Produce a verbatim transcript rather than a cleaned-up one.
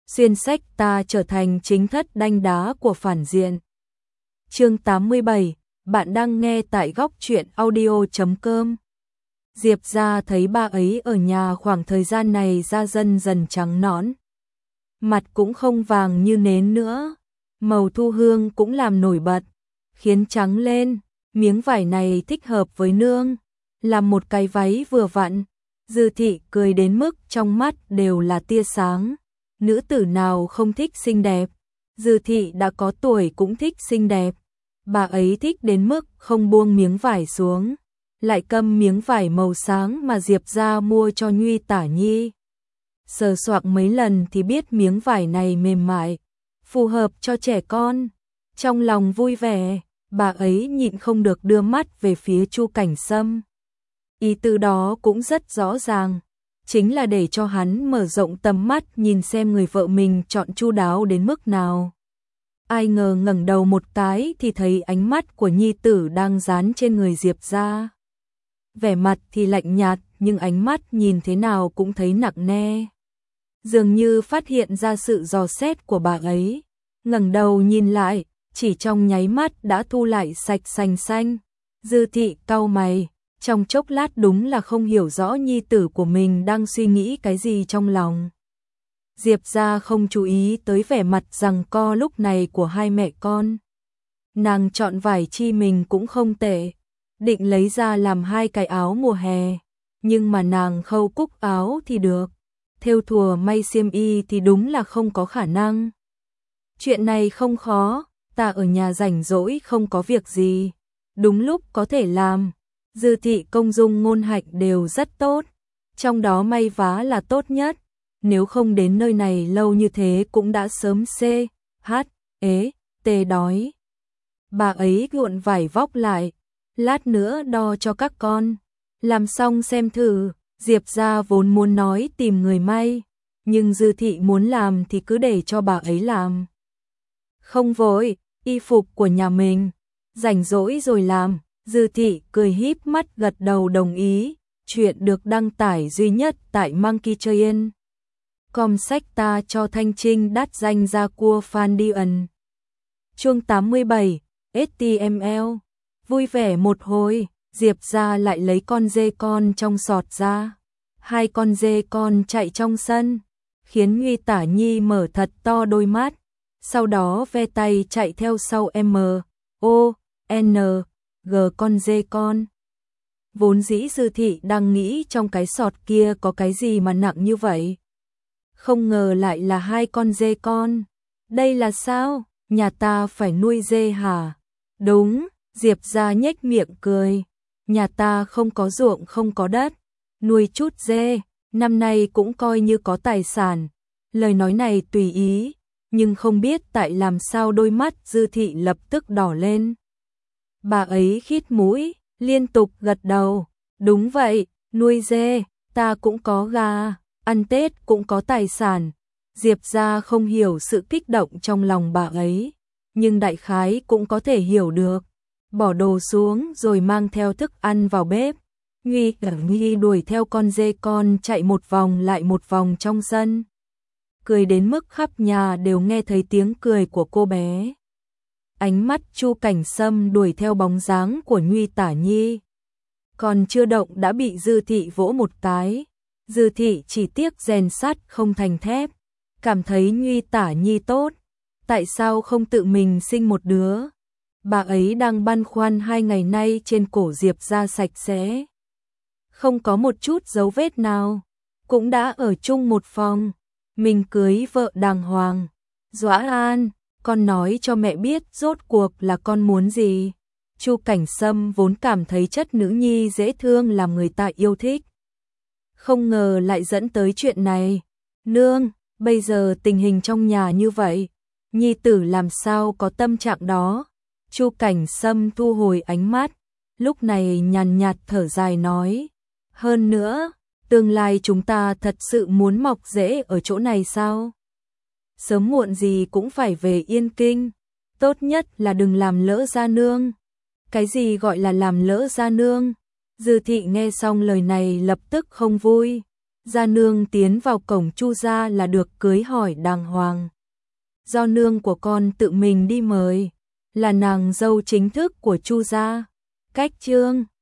xuyên sách ta trở thành chính thất đanh đá của phản diện. Chương tám mươi bảy, bạn đang nghe tại góc truyện audio chấm com. Diệp gia thấy ba ấy ở nhà khoảng thời gian này da dần dần trắng nõn. Mặt cũng không vàng như nến nữa, màu thu hương cũng làm nổi bật, khiến trắng lên, miếng vải này thích hợp với nương, làm một cái váy vừa vặn. Dư Thị cười đến mức trong mắt đều là tia sáng, nữ tử nào không thích xinh đẹp, Dư Thị đã có tuổi cũng thích xinh đẹp, bà ấy thích đến mức không buông miếng vải xuống, lại cầm miếng vải màu sáng mà Diệp gia mua cho Nhuy Tả Nhi. Sờ soạng mấy lần thì biết miếng vải này mềm mại, phù hợp cho trẻ con. Trong lòng vui vẻ, bà ấy nhịn không được đưa mắt về phía Chu Cảnh Sâm. Ý từ đó cũng rất rõ ràng, chính là để cho hắn mở rộng tầm mắt nhìn xem người vợ mình chọn chu đáo đến mức nào. Ai ngờ ngẩng đầu một cái thì thấy ánh mắt của nhi tử đang dán trên người Diệp gia. Vẻ mặt thì lạnh nhạt, nhưng ánh mắt nhìn thế nào cũng thấy nặng nề. Dường như phát hiện ra sự dò xét của bà ấy, ngẩng đầu nhìn lại, chỉ trong nháy mắt đã thu lại sạch sành xanh. Dư Thị cau mày, trong chốc lát đúng là không hiểu rõ nhi tử của mình đang suy nghĩ cái gì trong lòng. Diệp gia không chú ý tới vẻ mặt giằng co lúc này của hai mẹ con. Nàng chọn vải chi mình cũng không tệ, định lấy ra làm hai cái áo mùa hè, nhưng mà nàng khâu cúc áo thì được, thêu thùa may xiêm y thì đúng là không có khả năng. Chuyện này không khó, ta ở nhà rảnh rỗi không có việc gì, đúng lúc có thể làm. Dư Thị công dung ngôn hạnh đều rất tốt, trong đó may vá là tốt nhất, nếu không đến nơi này lâu như thế cũng đã sớm xê, hát, ế, tê đói. Bà ấy cuộn vải vóc lại, lát nữa đo cho các con, làm xong xem thử. Diệp gia vốn muốn nói tìm người may, nhưng Dư Thị muốn làm thì cứ để cho bà ấy làm. Không vội, y phục của nhà mình, rảnh rỗi rồi làm. Dư Thị cười híp mắt gật đầu đồng ý. Chuyện được đăng tải duy nhất tại Monkey Train. Com sách ta cho Thanh Trinh đắt danh ra cua Phan Điền. Chương tám mươi bảy, ếch ti em lờ. Vui vẻ một hồi, Diệp gia lại lấy con dê con trong sọt ra. Hai con dê con chạy trong sân, khiến Nhuy Tả Nhi mở thật to đôi mắt, sau đó ve tay chạy theo sau M, O, N, G con dê con. Vốn dĩ Dư Thị đang nghĩ trong cái sọt kia có cái gì mà nặng như vậy. Không ngờ lại là hai con dê con. Đây là sao? Nhà ta phải nuôi dê hả? Đúng, Diệp gia nhếch miệng cười. Nhà ta không có ruộng không có đất, nuôi chút dê, năm nay cũng coi như có tài sản. Lời nói này tùy ý, nhưng không biết tại làm sao đôi mắt Dư Thị lập tức đỏ lên. Bà ấy khít mũi, liên tục gật đầu. Đúng vậy, nuôi dê, ta cũng có gà, ăn Tết cũng có tài sản. Diệp gia không hiểu sự kích động trong lòng bà ấy, nhưng đại khái cũng có thể hiểu được. Bỏ đồ xuống rồi mang theo thức ăn vào bếp. Nhuy Tả Nhi đuổi theo con dê con chạy một vòng lại một vòng trong sân, cười đến mức khắp nhà đều nghe thấy tiếng cười của cô bé. Ánh mắt Chu Cảnh Sâm đuổi theo bóng dáng của Nhuy Tả Nhi, còn chưa động đã bị Dư Thị vỗ một cái. Dư Thị chỉ tiếc rèn sắt không thành thép, cảm thấy Nhuy Tả Nhi tốt, tại sao không tự mình sinh một đứa. Bà ấy đang băn khoăn hai ngày nay trên cổ Diệp gia sạch sẽ, không có một chút dấu vết nào, cũng đã ở chung một phòng, mình cưới vợ đàng hoàng. Dõa An, con nói cho mẹ biết rốt cuộc là con muốn gì. Chu Cảnh Sâm vốn cảm thấy chất nữ nhi dễ thương làm người ta yêu thích, không ngờ lại dẫn tới chuyện này. Nương, bây giờ tình hình trong nhà như vậy, nhi tử làm sao có tâm trạng đó. Chu Cảnh Sâm thu hồi ánh mắt, lúc này nhàn nhạt thở dài nói, hơn nữa, tương lai chúng ta thật sự muốn mọc rễ ở chỗ này sao? Sớm muộn gì cũng phải về Yên Kinh, tốt nhất là đừng làm lỡ gia nương. Cái gì gọi là làm lỡ gia nương? Dư Thị nghe xong lời này lập tức không vui, Gia nương tiến vào cổng Chu gia là được cưới hỏi đàng hoàng. Do nương của con tự mình đi mời, là nàng dâu chính thức của Chu gia. Cách chương